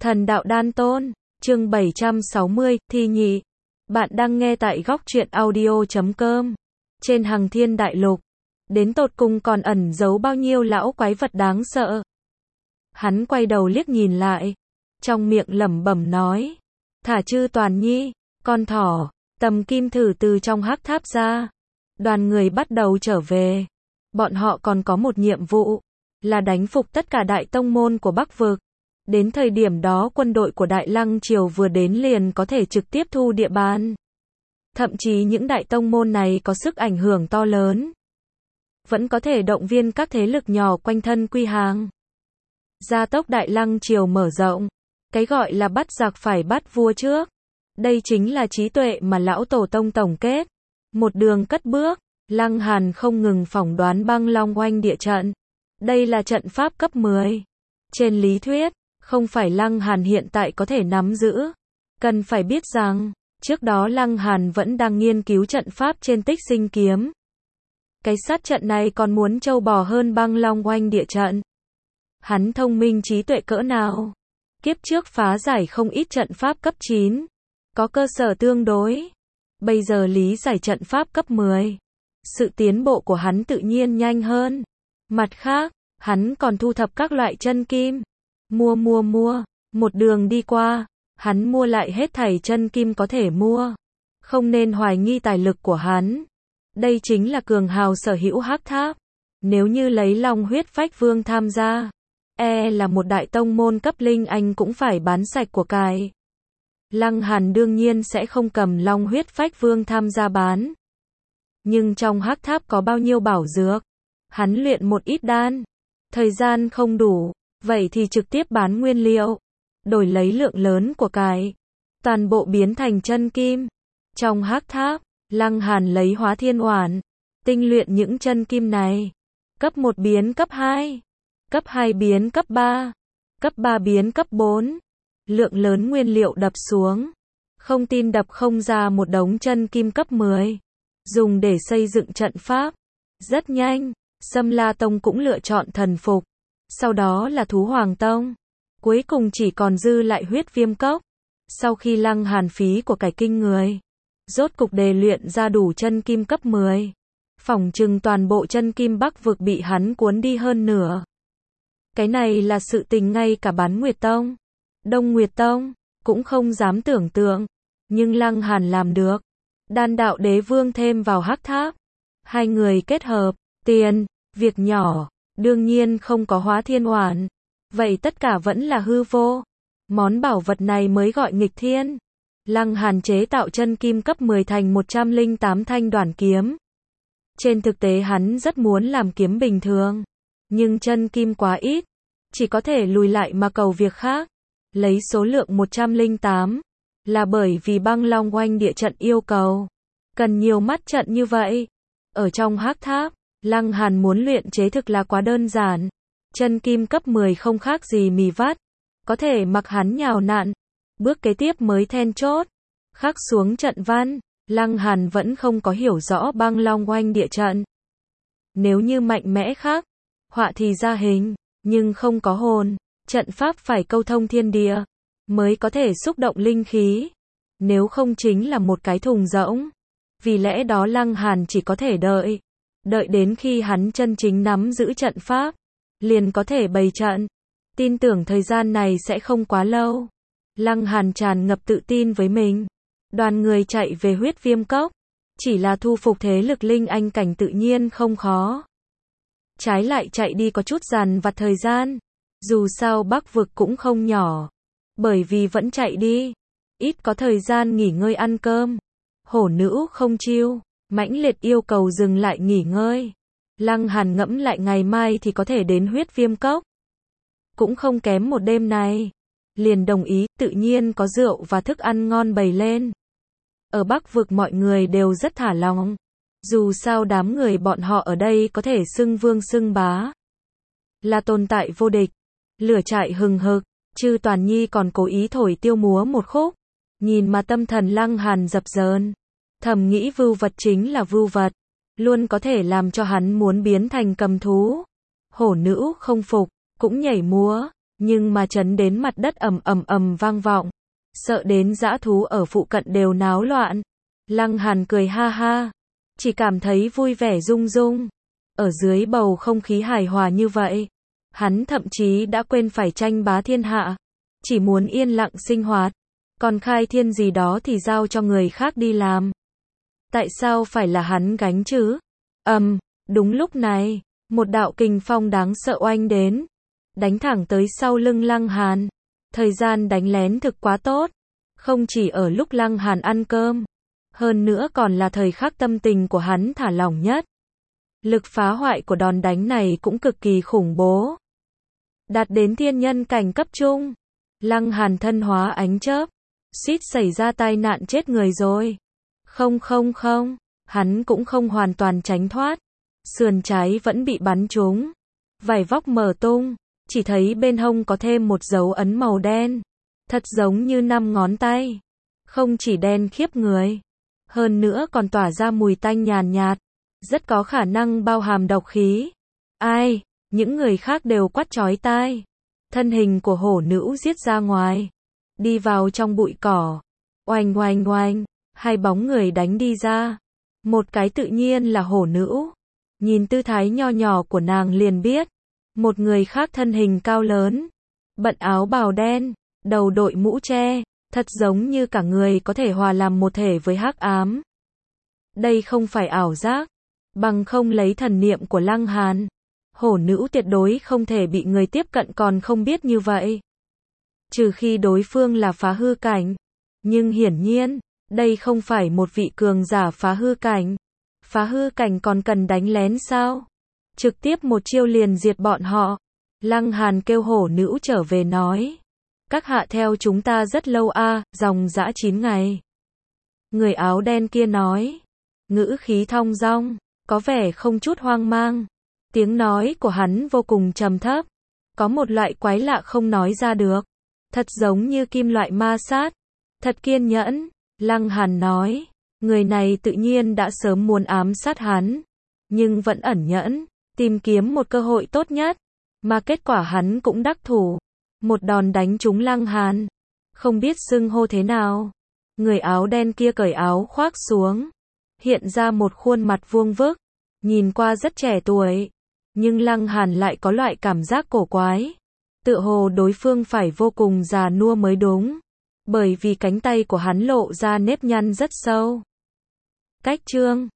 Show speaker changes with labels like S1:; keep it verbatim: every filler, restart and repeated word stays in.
S1: Thần đạo đan tôn, chương bảy trăm sáu mươi, thi nhị. Bạn đang nghe tại góc truyện audio chấm com. Trên Hằng Thiên Đại Lục, đến tột cùng còn ẩn giấu bao nhiêu lão quái vật đáng sợ. Hắn quay đầu liếc nhìn lại, trong miệng lẩm bẩm nói: "Thả Chư Toàn Nhi, con thỏ." Tầm Kim Thử từ trong hắc tháp ra, đoàn người bắt đầu trở về. Bọn họ còn có một nhiệm vụ, là đánh phục tất cả đại tông môn của Bắc Vực. Đến thời điểm đó quân đội của Đại Lăng Triều vừa đến liền có thể trực tiếp thu địa bàn. Thậm chí những đại tông môn này có sức ảnh hưởng to lớn, vẫn có thể động viên các thế lực nhỏ quanh thân quy hàng. Gia tốc Đại Lăng Triều mở rộng, cái gọi là bắt giặc phải bắt vua trước. Đây chính là trí tuệ mà lão tổ tông tổng kết. Một đường cất bước, Lăng Hàn không ngừng phỏng đoán Băng Long Oanh địa trận. Đây là trận pháp cấp mười. Trên lý thuyết, không phải Lăng Hàn hiện tại có thể nắm giữ. Cần phải biết rằng, trước đó Lăng Hàn vẫn đang nghiên cứu trận pháp trên Tích Sinh Kiếm. Cái sát trận này còn muốn trâu bò hơn Băng Long Oanh địa trận. Hắn thông minh trí tuệ cỡ nào? Kiếp trước phá giải không ít trận pháp cấp chín. Có cơ sở tương đối. Bây giờ lý giải trận pháp cấp mười. Sự tiến bộ của hắn tự nhiên nhanh hơn. Mặt khác, hắn còn thu thập các loại chân kim. Mua mua mua, một đường đi qua, hắn mua lại hết thảy chân kim có thể mua. Không nên hoài nghi tài lực của hắn. Đây chính là cường hào sở hữu hắc tháp. Nếu như lấy Long Huyết Phách Vương tham gia, e là một đại tông môn cấp linh anh cũng phải bán sạch của cải. Lăng Hàn đương nhiên sẽ không cầm Long Huyết Phách Vương tham gia bán. Nhưng trong hắc tháp có bao nhiêu bảo dược? Hắn luyện một ít đan. Thời gian không đủ, vậy thì trực tiếp bán nguyên liệu, đổi lấy lượng lớn của cải. Toàn bộ biến thành chân kim. Trong hắc tháp, Lăng Hàn lấy Hóa Thiên Oản, tinh luyện những chân kim này. Cấp một biến cấp hai, cấp hai biến cấp ba, cấp ba biến cấp bốn. Lượng lớn nguyên liệu đập xuống. Không tin đập không ra một đống chân kim cấp mười. Dùng để xây dựng trận pháp. Rất nhanh, Sâm La Tông cũng lựa chọn thần phục. Sau đó là Thú Hoàng Tông. Cuối cùng chỉ còn dư lại Huyết Viêm Cốc. Sau khi Lăng Hàn phí của cải kinh người, rốt cục đề luyện ra đủ chân kim cấp mười. Phỏng chừng toàn bộ chân kim Bắc Vực bị hắn cuốn đi hơn nửa. Cái này là sự tình ngay cả Bán Nguyệt Tông, Đông Nguyệt Tông cũng không dám tưởng tượng. Nhưng Lăng Hàn làm được. Đan Đạo Đế Vương thêm vào hắc tháp. Hai người kết hợp, tiền, việc nhỏ. Đương nhiên không có Hóa Thiên Oản. Vậy tất cả vẫn là hư vô. Món bảo vật này mới gọi nghịch thiên. Lăng Hàn chế tạo chân kim cấp mười thành một trăm lẻ tám thanh đoản kiếm. Trên thực tế hắn rất muốn làm kiếm bình thường. Nhưng chân kim quá ít. Chỉ có thể lùi lại mà cầu việc khác. Lấy số lượng một trăm lẻ tám. Là bởi vì Băng Long Oanh địa trận yêu cầu. Cần nhiều mắt trận như vậy. Ở trong hắc tháp, Lăng Hàn muốn luyện chế thực là quá đơn giản. Chân kim cấp mười không khác gì mì vắt. Có thể mặc hắn nhào nặn. Bước kế tiếp mới then chốt. Khắc xuống trận văn. Lăng Hàn vẫn không có hiểu rõ Băng Long Oanh địa trận. Nếu như mạnh mẽ khắc, họa thì ra hình, nhưng không có hồn. Trận pháp phải câu thông thiên địa, mới có thể xúc động linh khí. Nếu không chính là một cái thùng rỗng. Vì lẽ đó Lăng Hàn chỉ có thể đợi. Đợi đến khi hắn chân chính nắm giữ trận pháp, liền có thể bày trận. Tin tưởng thời gian này sẽ không quá lâu. Lăng Hàn tràn ngập tự tin với mình. Đoàn người chạy về Huyết Viêm Cốc. Chỉ là thu phục thế lực linh anh cảnh tự nhiên không khó. Trái lại chạy đi có chút dằn vặt thời gian. Dù sao Bắc Vực cũng không nhỏ. Bởi vì vẫn chạy đi, ít có thời gian nghỉ ngơi ăn cơm. Hổ nữ không chiêu, mãnh liệt yêu cầu dừng lại nghỉ ngơi. Lăng Hàn ngẫm lại ngày mai thì có thể đến Huyết Viêm Cốc. Cũng không kém một đêm này. Liền đồng ý, tự nhiên có rượu và thức ăn ngon bày lên. Ở Bắc Vực mọi người đều rất thả lòng. Dù sao đám người bọn họ ở đây có thể xưng vương xưng bá. Là tồn tại vô địch. Lửa trại hừng hực. Chư Toàn Nhi còn cố ý thổi tiêu múa một khúc. Nhìn mà tâm thần Lăng Hàn dập dờn. Thầm nghĩ vưu vật chính là vưu vật. Luôn có thể làm cho hắn muốn biến thành cầm thú. Hổ nữ không phục, cũng nhảy múa. nhưng mà chấn đến mặt đất ầm ầm ầm vang vọng, sợ đến dã thú ở phụ cận đều náo loạn. Lăng Hàn cười ha ha, chỉ cảm thấy vui vẻ rung rung. Ở dưới bầu không khí hài hòa như vậy, hắn thậm chí đã quên phải tranh bá thiên hạ, chỉ muốn yên lặng sinh hoạt, còn khai thiên gì đó thì giao cho người khác đi làm. Tại sao phải là hắn gánh chứ? Ầm, um, đúng lúc này, một đạo kình phong đáng sợ oanh đến, đánh thẳng tới sau lưng Lăng Hàn. Thời gian đánh lén thực quá tốt, không chỉ ở lúc Lăng Hàn ăn cơm, hơn nữa còn là thời khắc tâm tình của hắn thả lỏng nhất. Lực phá hoại của đòn đánh này cũng cực kỳ khủng bố, đạt đến thiên nhân cảnh cấp trung. Lăng Hàn thân hóa ánh chớp, suýt xảy ra tai nạn chết người rồi. Không không không, hắn cũng không hoàn toàn tránh thoát, sườn trái vẫn bị bắn trúng, vải vóc mở tung, chỉ thấy bên hông có thêm một dấu ấn màu đen, thật giống như năm ngón tay. Không chỉ đen khiếp người, hơn nữa còn tỏa ra mùi tanh nhàn nhạt, rất có khả năng bao hàm độc khí. Ai, những người khác đều quát chói tai. Thân hình của hổ nữ giết ra ngoài, đi vào trong bụi cỏ. Oanh oanh oanh, hai bóng người đánh đi ra. Một cái tự nhiên là hổ nữ, nhìn tư thái nho nhỏ của nàng liền biết. Một người khác thân hình cao lớn, bận áo bào đen, đầu đội mũ che, thật giống như cả người có thể hòa làm một thể với hắc ám. Đây không phải ảo giác, bằng không lấy thần niệm của Lăng Hàn, hổ nữ tuyệt đối không thể bị người tiếp cận còn không biết như vậy. Trừ khi đối phương là phá hư cảnh, nhưng hiển nhiên, đây không phải một vị cường giả phá hư cảnh. Phá hư cảnh còn cần đánh lén sao? Trực tiếp một chiêu liền diệt bọn họ. Lăng Hàn kêu hổ nữ trở về nói, các hạ theo chúng ta rất lâu a, à, dòng dã chín ngày. Người áo đen kia nói, ngữ khí thong dong, có vẻ không chút hoang mang. Tiếng nói của hắn vô cùng trầm thấp, có một loại quái lạ không nói ra được, thật giống như kim loại ma sát. Thật kiên nhẫn. Lăng Hàn nói, người này tự nhiên đã sớm muốn ám sát hắn, nhưng vẫn ẩn nhẫn, tìm kiếm một cơ hội tốt nhất, mà kết quả hắn cũng đắc thủ, một đòn đánh trúng Lăng Hàn. Không biết xưng hô thế nào. Người áo đen kia cởi áo khoác xuống, hiện ra một khuôn mặt vuông vức, nhìn qua rất trẻ tuổi, nhưng Lăng Hàn lại có loại cảm giác cổ quái, tựa hồ đối phương phải vô cùng già nua mới đúng, bởi vì cánh tay của hắn lộ ra nếp nhăn rất sâu. Cách chương